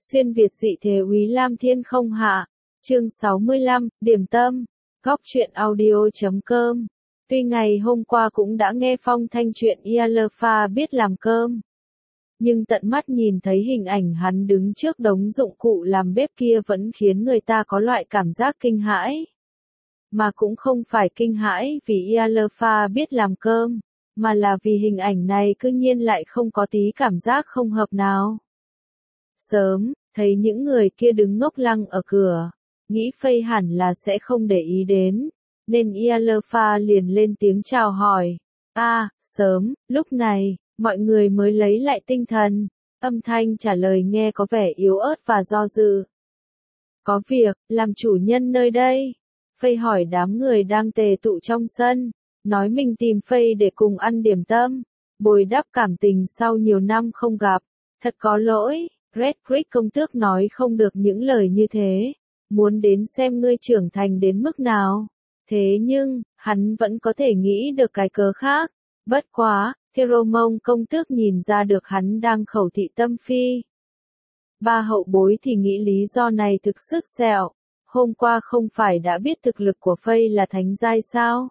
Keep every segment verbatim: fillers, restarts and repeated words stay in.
Xuyên Việt dị thế Úy Lam Thiên không hạ. Chương sáu mươi lăm, điểm tâm. Góc truyện audio chấm com. Tuy ngày hôm qua cũng đã nghe phong thanh chuyện Alpha biết làm cơm, nhưng tận mắt nhìn thấy hình ảnh hắn đứng trước đống dụng cụ làm bếp kia vẫn khiến người ta có loại cảm giác kinh hãi. Mà cũng không phải kinh hãi vì Alpha biết làm cơm, mà là vì hình ảnh này cư nhiên lại không có tí cảm giác không hợp nào. Sớm, thấy những người kia đứng ngốc lăng ở cửa, nghĩ Phây hẳn là sẽ không để ý đến, nên Alpha liền lên tiếng chào hỏi. A, à, sớm, lúc này, mọi người mới lấy lại tinh thần, âm thanh trả lời nghe có vẻ yếu ớt và do dự. Có việc, làm chủ nhân nơi đây. Phây hỏi đám người đang tề tụ trong sân, nói mình tìm Phây để cùng ăn điểm tâm, bồi đắp cảm tình sau nhiều năm không gặp. Thật có lỗi, Red Creek công tước nói không được những lời như thế, muốn đến xem ngươi trưởng thành đến mức nào. Thế nhưng, hắn vẫn có thể nghĩ được cái cớ khác. Bất quá, Theromong công tước nhìn ra được hắn đang khẩu thị tâm phi. Ba hậu bối thì nghĩ lý do này thực sức sẹo. Hôm qua không phải đã biết thực lực của Phây là thánh giai sao?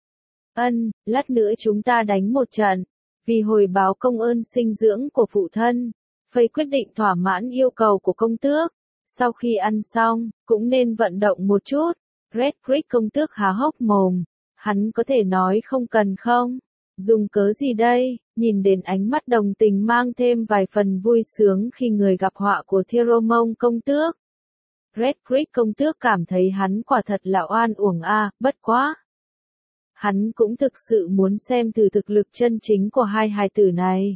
Ân, lát nữa chúng ta đánh một trận. Vì hồi báo công ơn sinh dưỡng của phụ thân, Phây quyết định thỏa mãn yêu cầu của công tước. Sau khi ăn xong, cũng nên vận động một chút. Red Creek công tước há hốc mồm. Hắn có thể nói không cần không? Dùng cớ gì đây? Nhìn đến ánh mắt đồng tình mang thêm vài phần vui sướng khi người gặp họa của Theromong công tước. Red Creek công tước cảm thấy hắn quả thật là oan uổng a, à, bất quá. Hắn cũng thực sự muốn xem thử thực lực chân chính của hai hài tử này.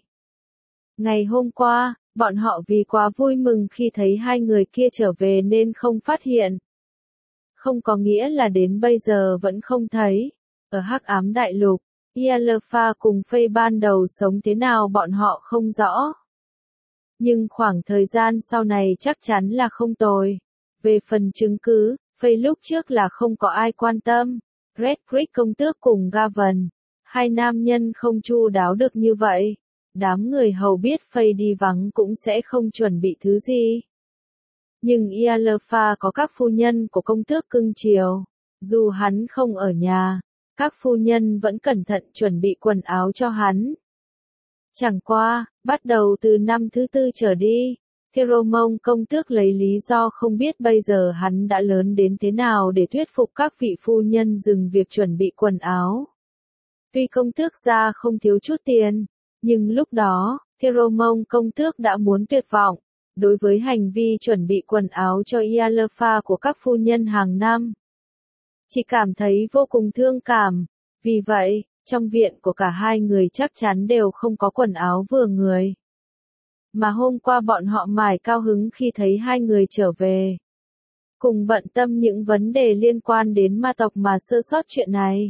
Ngày hôm qua, bọn họ vì quá vui mừng khi thấy hai người kia trở về nên không phát hiện. Không có nghĩa là đến bây giờ vẫn không thấy. Ở Hắc Ám Đại Lục, Alpha cùng Phây ban đầu sống thế nào bọn họ không rõ. Nhưng khoảng thời gian sau này chắc chắn là không tồi. Về phần chứng cứ, Phây lúc trước là không có ai quan tâm. Red Creek công tước cùng Gavin, hai nam nhân không chu đáo được như vậy. Đám người hầu biết Phây đi vắng cũng sẽ không chuẩn bị thứ gì. Nhưng Alpha có các phu nhân của công tước cưng chiều. Dù hắn không ở nhà, các phu nhân vẫn cẩn thận chuẩn bị quần áo cho hắn. Chẳng qua, bắt đầu từ năm thứ tư trở đi, Theromong công tước lấy lý do không biết bây giờ hắn đã lớn đến thế nào để thuyết phục các vị phu nhân dừng việc chuẩn bị quần áo. Tuy công tước gia không thiếu chút tiền, nhưng lúc đó, Theromong công tước đã muốn tuyệt vọng, đối với hành vi chuẩn bị quần áo cho Alpha của các phu nhân hàng năm. Chỉ cảm thấy vô cùng thương cảm, vì vậy, trong viện của cả hai người chắc chắn đều không có quần áo vừa người. Mà hôm qua bọn họ mải cao hứng khi thấy hai người trở về. Cùng bận tâm những vấn đề liên quan đến ma tộc mà sơ sót chuyện này.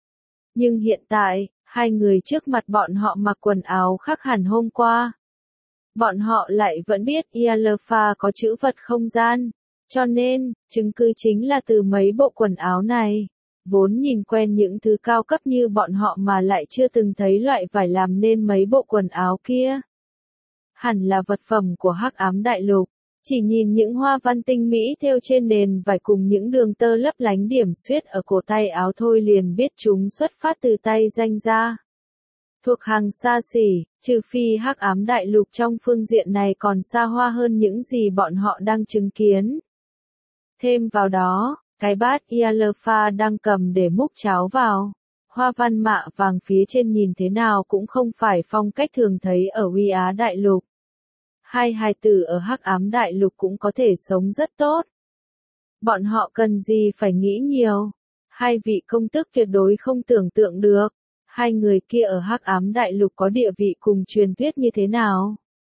Nhưng hiện tại, hai người trước mặt bọn họ mặc quần áo khác hẳn hôm qua. Bọn họ lại vẫn biết Alpha có chữ vật không gian. Cho nên, chứng cứ chính là từ mấy bộ quần áo này. Vốn nhìn quen những thứ cao cấp như bọn họ mà lại chưa từng thấy loại vải làm nên mấy bộ quần áo kia. Hẳn là vật phẩm của Hắc Ám Đại Lục. Chỉ nhìn những hoa văn tinh mỹ thêu trên nền vải cùng những đường tơ lấp lánh điểm xuyết ở cổ tay áo thôi liền biết chúng xuất phát từ tay danh gia. Thuộc hàng xa xỉ, trừ phi Hắc Ám Đại Lục trong phương diện này còn xa hoa hơn những gì bọn họ đang chứng kiến. Thêm vào đó, cái bát Alpha đang cầm để múc cháo vào. Hoa văn mạ vàng phía trên nhìn thế nào cũng không phải phong cách thường thấy ở Uy Á Đại Lục. Hai hài tử ở Hắc Ám Đại Lục cũng có thể sống rất tốt. Bọn họ cần gì phải nghĩ nhiều. Hai vị công tước tuyệt đối không tưởng tượng được. Hai người kia ở Hắc Ám Đại Lục có địa vị cùng truyền thuyết như thế nào.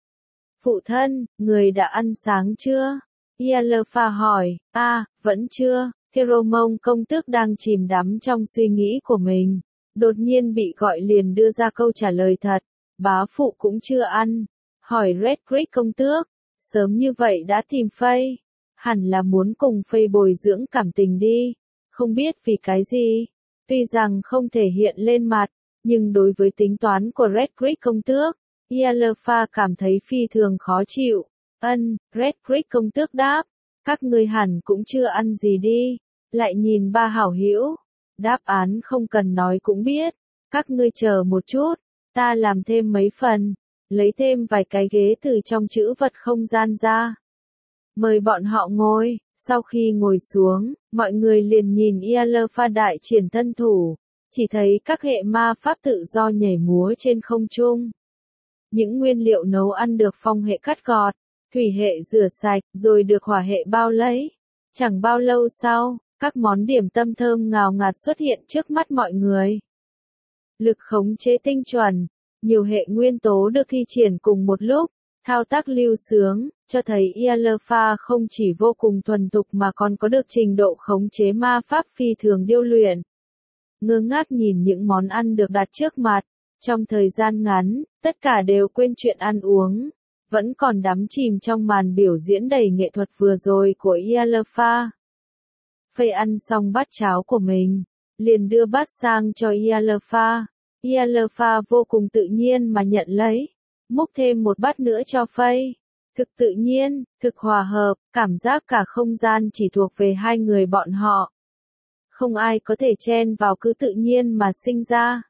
Phụ thân, người đã ăn sáng chưa? Alpha hỏi. A, à, vẫn chưa. Theromong công tước đang chìm đắm trong suy nghĩ của mình. Đột nhiên bị gọi liền đưa ra câu trả lời thật. Bá phụ cũng chưa ăn. Hỏi Red Creek công tước. Sớm như vậy đã tìm Phây. Hẳn là muốn cùng Phây bồi dưỡng cảm tình đi. Không biết vì cái gì. Tuy rằng không thể hiện lên mặt. Nhưng đối với tính toán của Red Creek công tước, Alpha cảm thấy phi thường khó chịu. Ân, Red Creek công tước đáp. Các ngươi hẳn cũng chưa ăn gì đi. Lại nhìn ba hảo hữu. Đáp án không cần nói cũng biết. Các ngươi chờ một chút. Ta làm thêm mấy phần. Lấy thêm vài cái ghế từ trong trữ vật không gian ra. Mời bọn họ ngồi. Sau khi ngồi xuống, mọi người liền nhìn Ialfa đại triển thân thủ. Chỉ thấy các hệ ma pháp tự do nhảy múa trên không trung. Những nguyên liệu nấu ăn được phong hệ cắt gọt, thủy hệ rửa sạch, rồi được hỏa hệ bao lấy. Chẳng bao lâu sau, các món điểm tâm thơm ngào ngạt xuất hiện trước mắt mọi người. Lực khống chế tinh chuẩn, nhiều hệ nguyên tố được thi triển cùng một lúc, thao tác lưu sướng, cho thấy Ialfa không chỉ vô cùng thuần thục mà còn có được trình độ khống chế ma pháp phi thường điêu luyện. Ngơ ngác nhìn những món ăn được đặt trước mặt, trong thời gian ngắn, tất cả đều quên chuyện ăn uống, vẫn còn đắm chìm trong màn biểu diễn đầy nghệ thuật vừa rồi của Ialfa. Faye ăn xong bát cháo của mình, liền đưa bát sang cho Ialfa. Ialfa vô cùng tự nhiên mà nhận lấy, múc thêm một bát nữa cho Faye. Thực tự nhiên, thực hòa hợp, cảm giác cả không gian chỉ thuộc về hai người bọn họ. Không ai có thể chen vào, cứ tự nhiên mà sinh ra.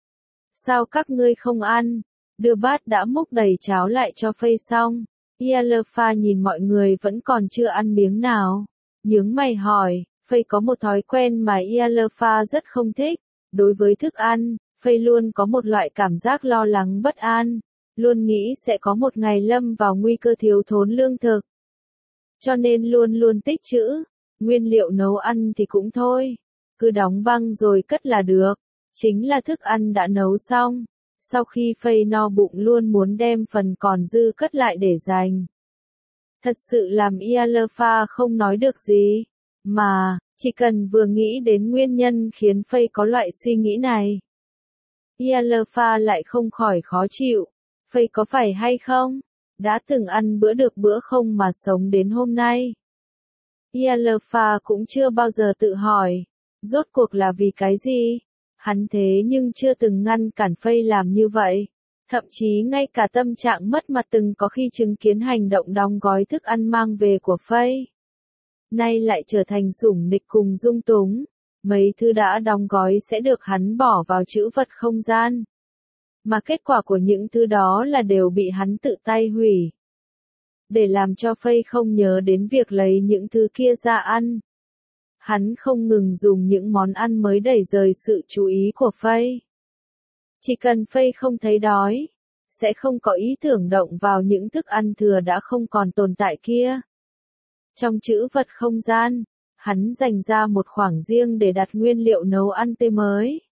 Sao các ngươi không ăn? Đưa bát đã múc đầy cháo lại cho Faye xong. Ialfa nhìn mọi người vẫn còn chưa ăn miếng nào. Nhướng mày hỏi, Faye có một thói quen mà Ialfa rất không thích. Đối với thức ăn, Faye luôn có một loại cảm giác lo lắng bất an. Luôn nghĩ sẽ có một ngày lâm vào nguy cơ thiếu thốn lương thực. Cho nên luôn luôn tích trữ. Nguyên liệu nấu ăn thì cũng thôi. Cứ đóng băng rồi cất là được. Chính là thức ăn đã nấu xong. Sau khi Faye no bụng luôn muốn đem phần còn dư cất lại để dành. Thật sự làm Ialfa không nói được gì. Mà, chỉ cần vừa nghĩ đến nguyên nhân khiến Faye có loại suy nghĩ này. Ialfa lại không khỏi khó chịu. Faye có phải hay không? Đã từng ăn bữa được bữa không mà sống đến hôm nay. Ialfa cũng chưa bao giờ tự hỏi. Rốt cuộc là vì cái gì? Hắn thế nhưng chưa từng ngăn cản Faye làm như vậy. Thậm chí ngay cả tâm trạng mất mặt từng có khi chứng kiến hành động đóng gói thức ăn mang về của Faye. Nay lại trở thành sủng nịch cùng dung túng. Mấy thứ đã đóng gói sẽ được hắn bỏ vào trữ vật không gian. Mà kết quả của những thứ đó là đều bị hắn tự tay hủy. Để làm cho Faye không nhớ đến việc lấy những thứ kia ra ăn. Hắn không ngừng dùng những món ăn mới đẩy rời sự chú ý của Faye. Chỉ cần Faye không thấy đói, sẽ không có ý tưởng động vào những thức ăn thừa đã không còn tồn tại kia. Trong trữ vật không gian, hắn dành ra một khoảng riêng để đặt nguyên liệu nấu ăn tươi mới.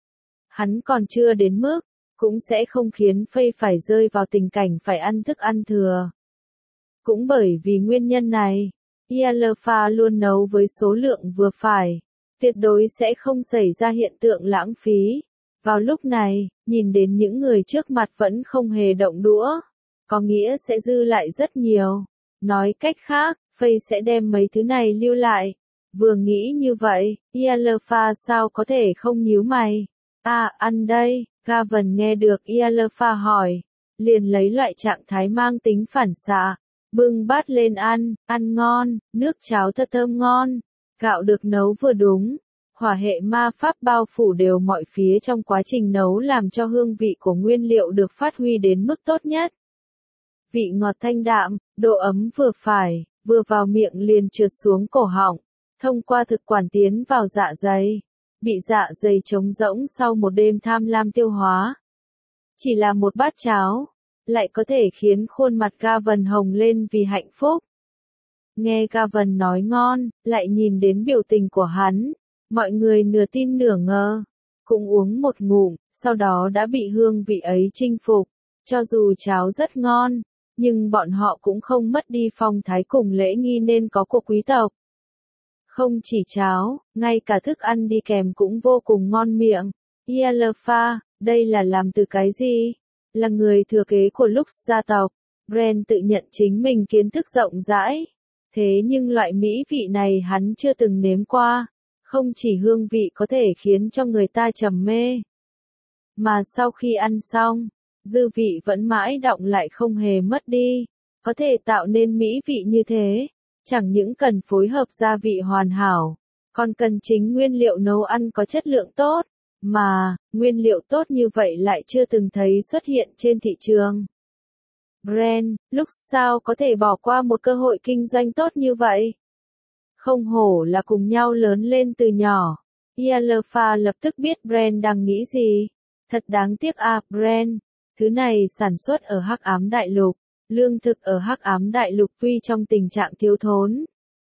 Hắn còn chưa đến mức, cũng sẽ không khiến Faye phải rơi vào tình cảnh phải ăn thức ăn thừa. Cũng bởi vì nguyên nhân này, Ialfa luôn nấu với số lượng vừa phải, tuyệt đối sẽ không xảy ra hiện tượng lãng phí. Vào lúc này, nhìn đến những người trước mặt vẫn không hề động đũa, có nghĩa sẽ dư lại rất nhiều. Nói cách khác, Faye sẽ đem mấy thứ này lưu lại. Vừa nghĩ như vậy, Ialfa sao có thể không nhíu mày. À, ăn đây. Gavin nghe được Ialfa hỏi, liền lấy loại trạng thái mang tính phản xạ, bưng bát lên ăn, ăn ngon, nước cháo thật thơm ngon, gạo được nấu vừa đúng, hỏa hệ ma pháp bao phủ đều mọi phía trong quá trình nấu làm cho hương vị của nguyên liệu được phát huy đến mức tốt nhất. Vị ngọt thanh đạm, độ ấm vừa phải, vừa vào miệng liền trượt xuống cổ họng, thông qua thực quản tiến vào dạ dày. Bị dạ dày trống rỗng sau một đêm tham lam tiêu hóa. Chỉ là một bát cháo, lại có thể khiến khuôn mặt Gavin hồng lên vì hạnh phúc. Nghe Gavin nói ngon, lại nhìn đến biểu tình của hắn, mọi người nửa tin nửa ngờ. Cũng uống một ngụm, sau đó đã bị hương vị ấy chinh phục. Cho dù cháo rất ngon, nhưng bọn họ cũng không mất đi phong thái cùng lễ nghi nên có của quý tộc. Không chỉ cháo, ngay cả thức ăn đi kèm cũng vô cùng ngon miệng. Ialfa, đây là làm từ cái gì? Là người thừa kế của Lux gia tộc. Bren tự nhận chính mình kiến thức rộng rãi. Thế nhưng loại mỹ vị này hắn chưa từng nếm qua. Không chỉ hương vị có thể khiến cho người ta trầm mê. Mà sau khi ăn xong, dư vị vẫn mãi đọng lại không hề mất đi. Có thể tạo nên mỹ vị như thế, chẳng những cần phối hợp gia vị hoàn hảo, còn cần chính nguyên liệu nấu ăn có chất lượng tốt, mà, nguyên liệu tốt như vậy lại chưa từng thấy xuất hiện trên thị trường. Brand, lúc sao có thể bỏ qua một cơ hội kinh doanh tốt như vậy? Không hổ là cùng nhau lớn lên từ nhỏ. Ialfa lập tức biết Brand đang nghĩ gì. Thật đáng tiếc à, Brand. Thứ này sản xuất ở Hắc Ám Đại Lục. Lương thực ở Hắc Ám Đại Lục tuy trong tình trạng thiếu thốn.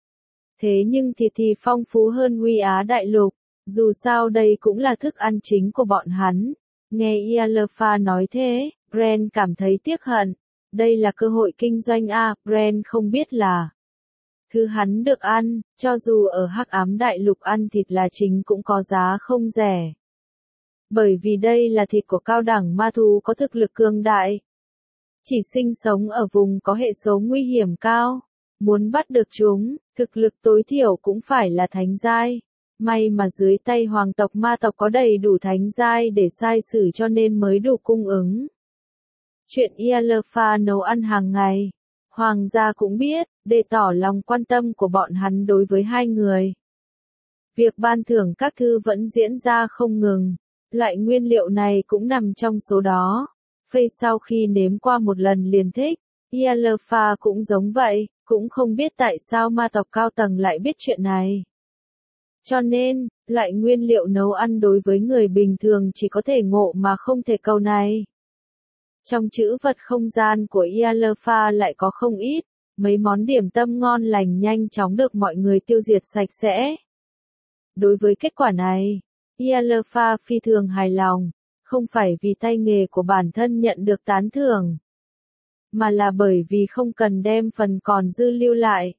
Thế nhưng thịt thì phong phú hơn Huy Á Đại Lục. Dù sao đây cũng là thức ăn chính của bọn hắn. Nghe Ialfa nói thế, Brand cảm thấy tiếc hận. Đây là cơ hội kinh doanh à, Brand không biết là thứ hắn được ăn, cho dù ở Hắc Ám Đại Lục ăn thịt là chính cũng có giá không rẻ. Bởi vì đây là thịt của cao đẳng ma thú có thực lực cường đại. Chỉ sinh sống ở vùng có hệ số nguy hiểm cao. Muốn bắt được chúng, thực lực tối thiểu cũng phải là thánh giai. May mà dưới tay hoàng tộc ma tộc có đầy đủ thánh giai để sai sử cho nên mới đủ cung ứng. Chuyện Ialfa nấu ăn hàng ngày. Hoàng gia cũng biết, để tỏ lòng quan tâm của bọn hắn đối với hai người. Việc ban thưởng các thư vẫn diễn ra không ngừng. Loại nguyên liệu này cũng nằm trong số đó. Phây sau khi nếm qua một lần liền thích. Ialfa cũng giống vậy, cũng không biết tại sao ma tộc cao tầng lại biết chuyện này. Cho nên, loại nguyên liệu nấu ăn đối với người bình thường chỉ có thể ngộ mà không thể cầu này. Trong trữ vật không gian của Ialfa lại có không ít, mấy món điểm tâm ngon lành nhanh chóng được mọi người tiêu diệt sạch sẽ. Đối với kết quả này, Ialfa phi thường hài lòng, không phải vì tay nghề của bản thân nhận được tán thưởng, mà là bởi vì không cần đem phần còn dư lưu lại.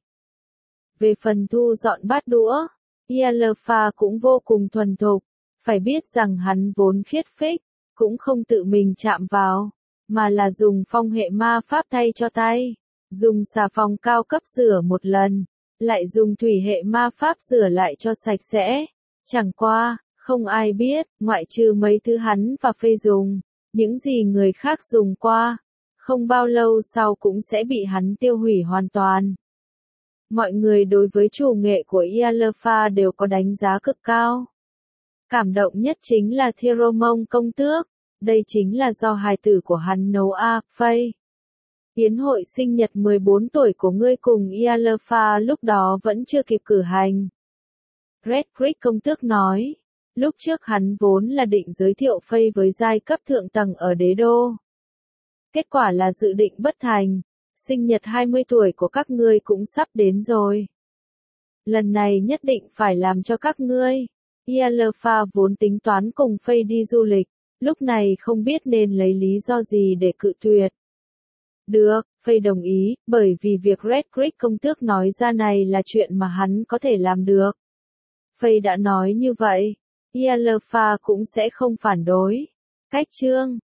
Về phần thu dọn bát đũa, Ialfa cũng vô cùng thuần thục, phải biết rằng hắn vốn khiết phích, cũng không tự mình chạm vào, mà là dùng phong hệ ma pháp thay cho tay, dùng xà phòng cao cấp rửa một lần, lại dùng thủy hệ ma pháp rửa lại cho sạch sẽ. Chẳng qua, không ai biết, ngoại trừ mấy thứ hắn và Phây dùng, những gì người khác dùng qua, không bao lâu sau cũng sẽ bị hắn tiêu hủy hoàn toàn. Mọi người đối với chủ nghệ của Ialfa đều có đánh giá cực cao. Cảm động nhất chính là Thieromong công tước, đây chính là do hài tử của hắn nấu a, Phây. Yến hội sinh nhật mười bốn tuổi của ngươi cùng Ialfa lúc đó vẫn chưa kịp cử hành. Red Creek công tước nói, lúc trước hắn vốn là định giới thiệu Phây với giai cấp thượng tầng ở đế đô. Kết quả là dự định bất thành, sinh nhật hai mươi tuổi của các ngươi cũng sắp đến rồi. Lần này nhất định phải làm cho các ngươi. Ialfa vốn tính toán cùng Phây đi du lịch, lúc này không biết nên lấy lý do gì để cự tuyệt. Được, Phây đồng ý, bởi vì việc Red Creek công tước nói ra này là chuyện mà hắn có thể làm được. Phây đã nói như vậy, Ialfa cũng sẽ không phản đối. Cách chương